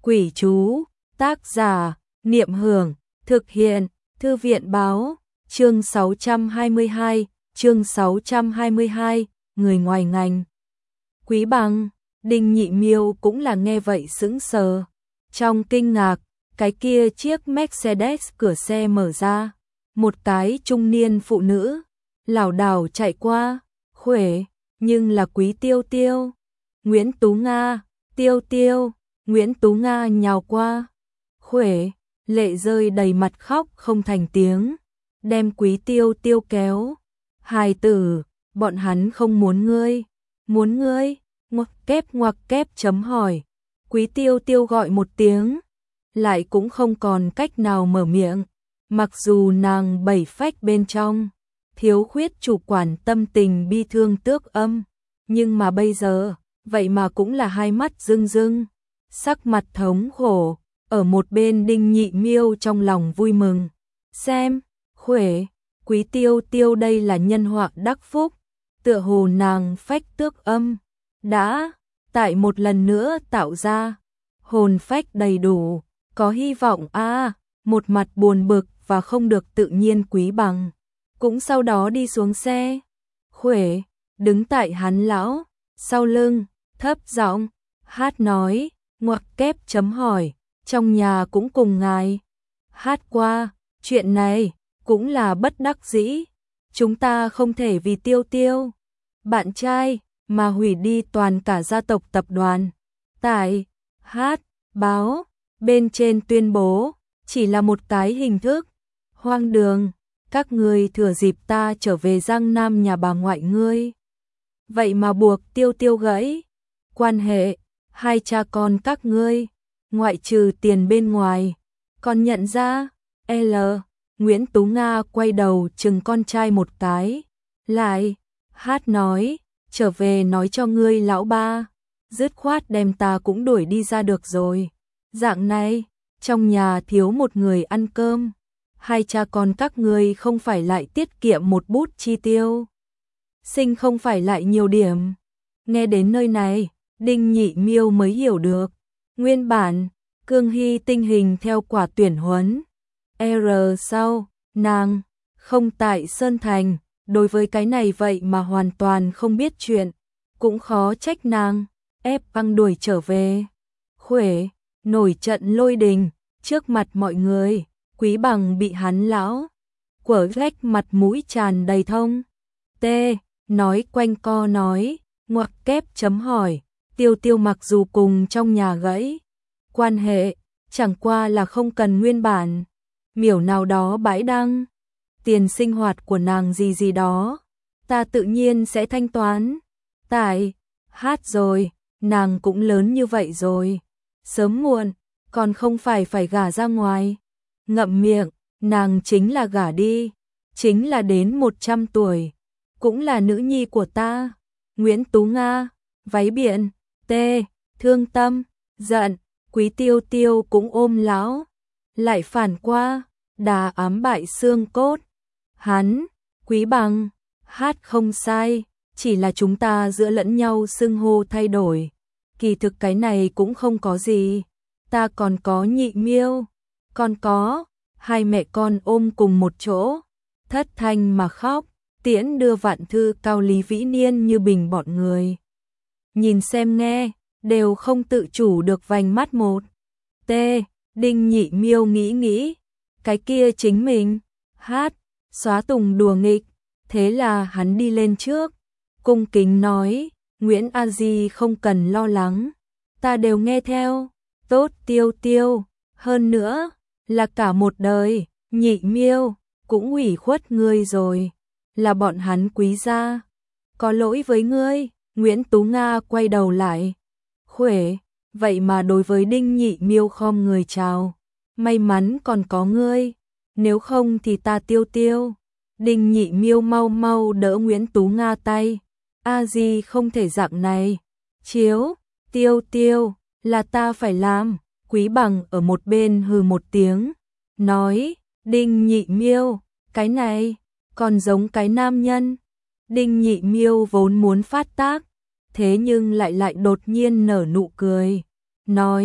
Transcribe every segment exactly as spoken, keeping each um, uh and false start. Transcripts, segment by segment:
Quỷ chú, tác giả, Niệm Hưởng, thực hiện, Thư viện báo, chương sáu trăm hai mươi hai, chương sáu trăm hai mươi hai, người ngoài ngành. Quý Bằng, Đinh Nhị Miêu cũng là nghe vậy sững sờ. Trong kinh ngạc, cái kia chiếc Mercedes cửa xe mở ra, một cái trung niên phụ nữ lảo đảo chạy qua, khuể, nhưng là Quý Tiêu Tiêu. Nguyễn Tú Nga, Tiêu Tiêu, Nguyễn Tú Nga nhào qua, khuể, lệ rơi đầy mặt khóc không thành tiếng, đem Quý Tiêu Tiêu kéo. Hài tử, bọn hắn không muốn ngươi, muốn ngươi, ngoặc kép ngoặc kép chấm hỏi. Quý Tiêu Tiêu gọi một tiếng, lại cũng không còn cách nào mở miệng, mặc dù nàng bảy phách bên trong, thiếu khuyết chủ quản tâm tình bi thương tước âm, nhưng mà bây giờ, vậy mà cũng là hai mắt rưng rưng, sắc mặt thống khổ, ở một bên Đinh Nhị Miêu trong lòng vui mừng. Xem, khuể, Quý Tiêu Tiêu đây là nhân họa đắc phúc, tựa hồ nàng phách tước âm, đã, tại một lần nữa tạo ra, hồn phách đầy đủ, có hy vọng a à, một mặt buồn bực và không được tự nhiên Quý Bằng, cũng sau đó đi xuống xe, khuể, đứng tại hắn lão, sau lưng, thấp giọng, hát nói, ngoặc kép chấm hỏi, trong nhà cũng cùng ngài, hát qua, chuyện này, cũng là bất đắc dĩ, chúng ta không thể vì Tiêu Tiêu, bạn trai, mà hủy đi toàn cả gia tộc tập đoàn. Tại, hát, báo, bên trên tuyên bố, chỉ là một cái hình thức, hoang đường, các ngươi thừa dịp ta trở về Giang Nam nhà bà ngoại ngươi. Vậy mà buộc Tiêu Tiêu gãy, quan hệ, hai cha con các ngươi, ngoại trừ tiền bên ngoài, còn nhận ra, L, Nguyễn Tú Nga quay đầu chừng con trai một cái, lại, hát nói, trở về nói cho ngươi lão ba, dứt khoát đem ta cũng đuổi đi ra được rồi. Dạng này, trong nhà thiếu một người ăn cơm, hai cha con các ngươi không phải lại tiết kiệm một bút chi tiêu, sinh không phải lại nhiều điểm. Nghe đến nơi này, Đinh Nhị Miêu mới hiểu được, nguyên bản, Cương Hy tinh hình theo quả tuyển huấn, R sau, nàng, không tại Sơn Thành, đối với cái này vậy mà hoàn toàn không biết chuyện, cũng khó trách nàng, ép băng đuổi trở về. Khuể, nổi trận lôi đình, trước mặt mọi người, Quý Bằng bị hắn lão, quở rách mặt mũi tràn đầy thông. T, nói quanh co nói, ngoặc kép chấm hỏi, Tiêu Tiêu mặc dù cùng trong nhà gãy, quan hệ, chẳng qua là không cần nguyên bản, miểu nào đó bãi đăng, tiền sinh hoạt của nàng gì gì đó, ta tự nhiên sẽ thanh toán. Tại, hát rồi, nàng cũng lớn như vậy rồi, sớm muộn, còn không phải phải gả ra ngoài. Ngậm miệng, nàng chính là gả đi, chính là đến một trăm tuổi, cũng là nữ nhi của ta. Nguyễn Tú Nga, váy biện, T, thương tâm, giận, Quý Tiêu Tiêu cũng ôm lão, lại phản qua, đà ám bại xương cốt. Hắn, Quý Bằng, hát không sai, chỉ là chúng ta giữa lẫn nhau xưng hô thay đổi. Kỳ thực cái này cũng không có gì, ta còn có Nhị Miêu, còn có, hai mẹ con ôm cùng một chỗ, thất thanh mà khóc, tiễn đưa vạn thư cao Lý Vĩ Niên như bình bọn người. Nhìn xem nghe, đều không tự chủ được vành mắt một. T, Đinh Nhị Miêu nghĩ nghĩ, cái kia chính mình, hát, xóa tùng đùa nghịch, thế là hắn đi lên trước, cung kính nói, Nguyễn A Di không cần lo lắng, ta đều nghe theo, tốt Tiêu Tiêu, hơn nữa, là cả một đời, Nhị Miêu, cũng ủy khuất ngươi rồi, là bọn hắn Quý gia, có lỗi với ngươi. Nguyễn Tú Nga quay đầu lại, khuể, vậy mà đối với Đinh Nhị Miêu khom người chào, may mắn còn có ngươi, nếu không thì ta Tiêu Tiêu. Đinh Nhị Miêu mau mau đỡ Nguyễn Tú Nga tay, a di không thể dạng này, chiếu, Tiêu Tiêu, là ta phải làm. Quý Bằng ở một bên hừ một tiếng, nói, Đinh Nhị Miêu, cái này, còn giống cái nam nhân. Đinh Nhị Miêu vốn muốn phát tác, thế nhưng lại lại đột nhiên nở nụ cười, nói,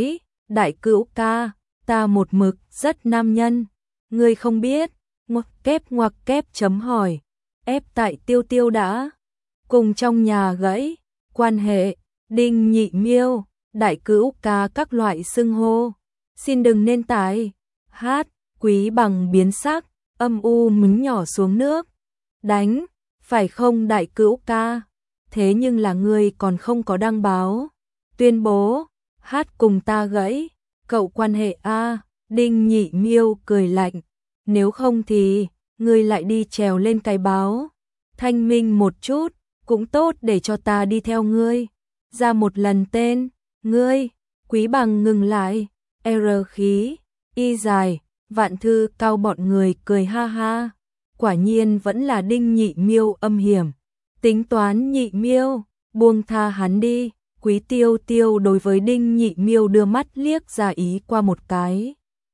đại cữu ca, ta một mực rất nam nhân, ngươi không biết, ngoặc kép ngoặc kép chấm hỏi, ép tại Tiêu Tiêu đã cùng trong nhà gãy, quan hệ, Đinh Nhị Miêu, đại cữu ca các loại xưng hô, xin đừng nên tái, hát, Quý Bằng biến sắc, âm u mứng nhỏ xuống nước, đánh, phải không đại cữu ca, thế nhưng là ngươi còn không có đăng báo, tuyên bố, hát cùng ta gãy, cậu quan hệ a. Đinh Nhị Miêu cười lạnh, nếu không thì ngươi lại đi trèo lên cái báo, thanh minh một chút, cũng tốt để cho ta đi theo ngươi, ra một lần tên, ngươi, Quý Bằng ngừng lại, R khí, Y dài, Vạn Thư Cao bọn người cười ha ha, quả nhiên vẫn là Đinh Nhị Miêu âm hiểm, tính toán Nhị Miêu, buông tha hắn đi. Quý Tiêu Tiêu đối với Đinh Nhị Miêu đưa mắt liếc ra ý qua một cái,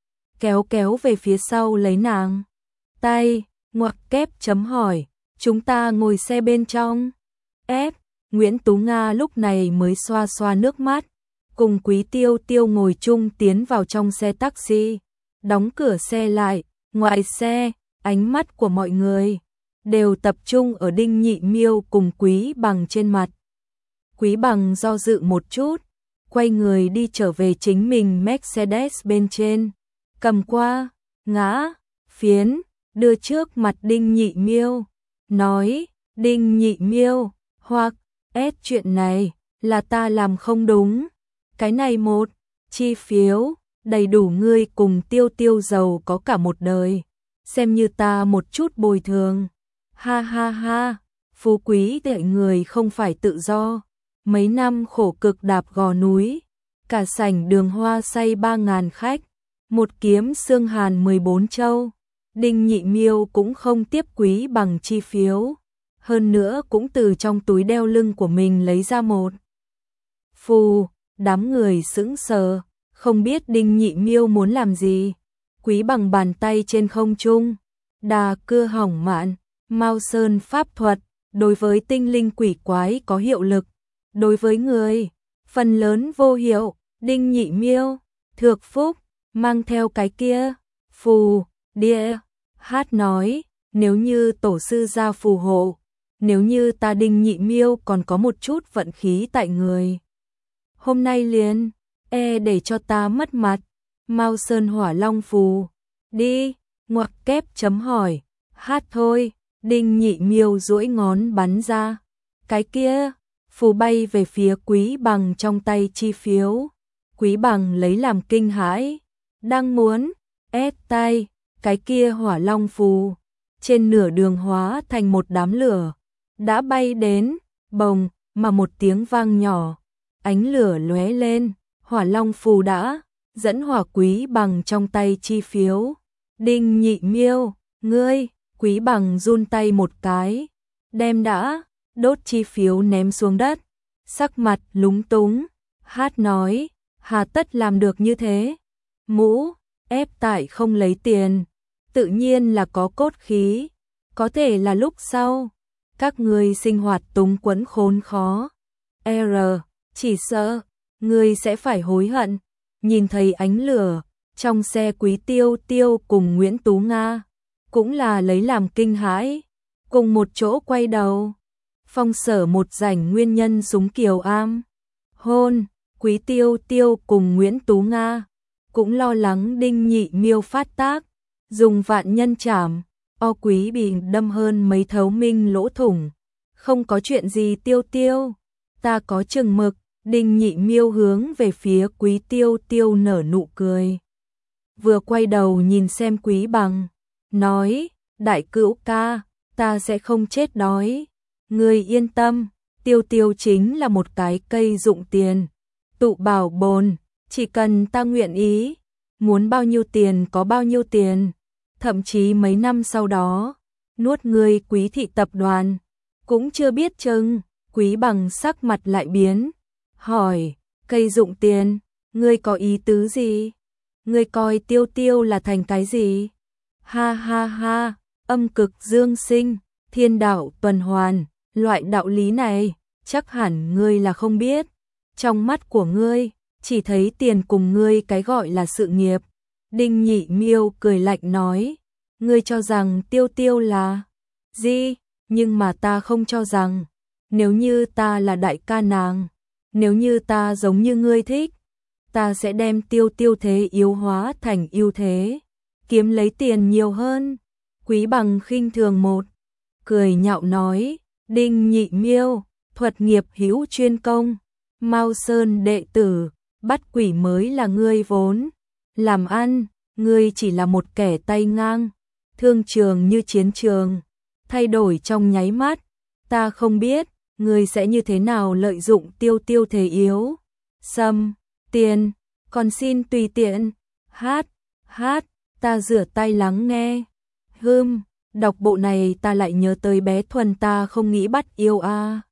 kéo kéo về phía sau lấy nàng tay, ngoặc kép chấm hỏi, chúng ta ngồi xe bên trong. Ép, Nguyễn Tú Nga lúc này mới xoa xoa nước mắt, cùng Quý Tiêu Tiêu ngồi chung tiến vào trong xe taxi, đóng cửa xe lại, ngoài xe, ánh mắt của mọi người đều tập trung ở Đinh Nhị Miêu cùng Quý Bằng trên mặt. Quý Bằng do dự một chút, quay người đi trở về chính mình Mercedes bên trên, cầm qua, ngã, phiến, đưa trước mặt Đinh Nhị Miêu, nói, Đinh Nhị Miêu, hoặc, ép chuyện này, là ta làm không đúng, cái này một, chi phiếu, đầy đủ ngươi cùng Tiêu Tiêu giàu có cả một đời, xem như ta một chút bồi thường, ha ha ha, phú quý tệ người không phải tự do. Mấy năm khổ cực đạp gò núi, cả sảnh đường hoa say ba ngàn khách, một kiếm xương hàn mười bốn châu, Đinh Nhị Miêu cũng không tiếp Quý Bằng chi phiếu, hơn nữa cũng từ trong túi đeo lưng của mình lấy ra một phù, đám người sững sờ, không biết Đinh Nhị Miêu muốn làm gì. Quý Bằng bàn tay trên không trung, đà cưa hỏng mạn, Mao Sơn pháp thuật, đối với tinh linh quỷ quái có hiệu lực. Đối với người, phần lớn vô hiệu, Đinh Nhị Miêu, Thược Phúc, mang theo cái kia, phù, đĩa, hát nói, nếu như tổ sư ra phù hộ, nếu như ta Đinh Nhị Miêu còn có một chút vận khí tại người. Hôm nay liền, e để cho ta mất mặt, Mao Sơn hỏa long phù, đi, ngoặc kép chấm hỏi, hát thôi, Đinh Nhị Miêu duỗi ngón bắn ra, cái kia. Phù bay về phía Quý Bằng trong tay chi phiếu. Quý Bằng lấy làm kinh hãi, đang muốn ép tay, cái kia hỏa long phù, trên nửa đường hóa thành một đám lửa, đã bay đến, bồng, mà một tiếng vang nhỏ, ánh lửa lóe lên, hỏa long phù đã dẫn hỏa Quý Bằng trong tay chi phiếu. Đinh Nhị Miêu, ngươi, Quý Bằng run tay một cái, đem đã đốt chi phiếu ném xuống đất, sắc mặt lúng túng, hát nói, hà tất làm được như thế, mũ, ép tại không lấy tiền, tự nhiên là có cốt khí, có thể là lúc sau, các người sinh hoạt túng quẫn khốn khó, R, chỉ sợ, người sẽ phải hối hận, nhìn thấy ánh lửa, trong xe Quý Tiêu Tiêu cùng Nguyễn Tú Nga, cũng là lấy làm kinh hãi, cùng một chỗ quay đầu. Phong Sở một rảnh nguyên nhân súng kiều am, hôn, Quý Tiêu Tiêu cùng Nguyễn Tú Nga, cũng lo lắng Đinh Nhị Miêu phát tác, dùng vạn nhân chảm, o Quý bị đâm hơn mấy thấu minh lỗ thủng, không có chuyện gì Tiêu Tiêu, ta có chừng mực, Đinh Nhị Miêu hướng về phía Quý Tiêu Tiêu nở nụ cười, vừa quay đầu nhìn xem Quý Bằng, nói, đại cữu ca, ta sẽ không chết đói. Người yên tâm, Tiêu Tiêu chính là một cái cây dụng tiền, tụ bảo bồn, chỉ cần ta nguyện ý, muốn bao nhiêu tiền có bao nhiêu tiền, thậm chí mấy năm sau đó, nuốt người Quý thị tập đoàn, cũng chưa biết chừng. Quý Bằng sắc mặt lại biến, hỏi, cây dụng tiền, ngươi có ý tứ gì? Ngươi coi Tiêu Tiêu là thành cái gì? Ha ha ha, âm cực dương sinh, thiên đạo tuần hoàn. Loại đạo lý này, chắc hẳn ngươi là không biết. Trong mắt của ngươi, chỉ thấy tiền cùng ngươi cái gọi là sự nghiệp. Đinh Nhị Miêu cười lạnh nói, ngươi cho rằng Tiêu Tiêu là gì, nhưng mà ta không cho rằng, nếu như ta là đại ca nàng, nếu như ta giống như ngươi thích, ta sẽ đem Tiêu Tiêu thế yếu hóa thành ưu thế, kiếm lấy tiền nhiều hơn. Quý Bằng khinh thường một, cười nhạo nói, Đinh Nhị Miêu, thuật nghiệp hữu chuyên công, Mao Sơn đệ tử, bắt quỷ mới là ngươi vốn làm ăn, ngươi chỉ là một kẻ tay ngang, thương trường như chiến trường, thay đổi trong nháy mắt, ta không biết ngươi sẽ như thế nào lợi dụng Tiêu Tiêu thế yếu. Xâm, tiền, còn xin tùy tiện, hát, hát, ta rửa tay lắng nghe. Hừm, đọc bộ này ta lại nhớ tới bé Thuần ta không nghĩ bắt yêu a. À.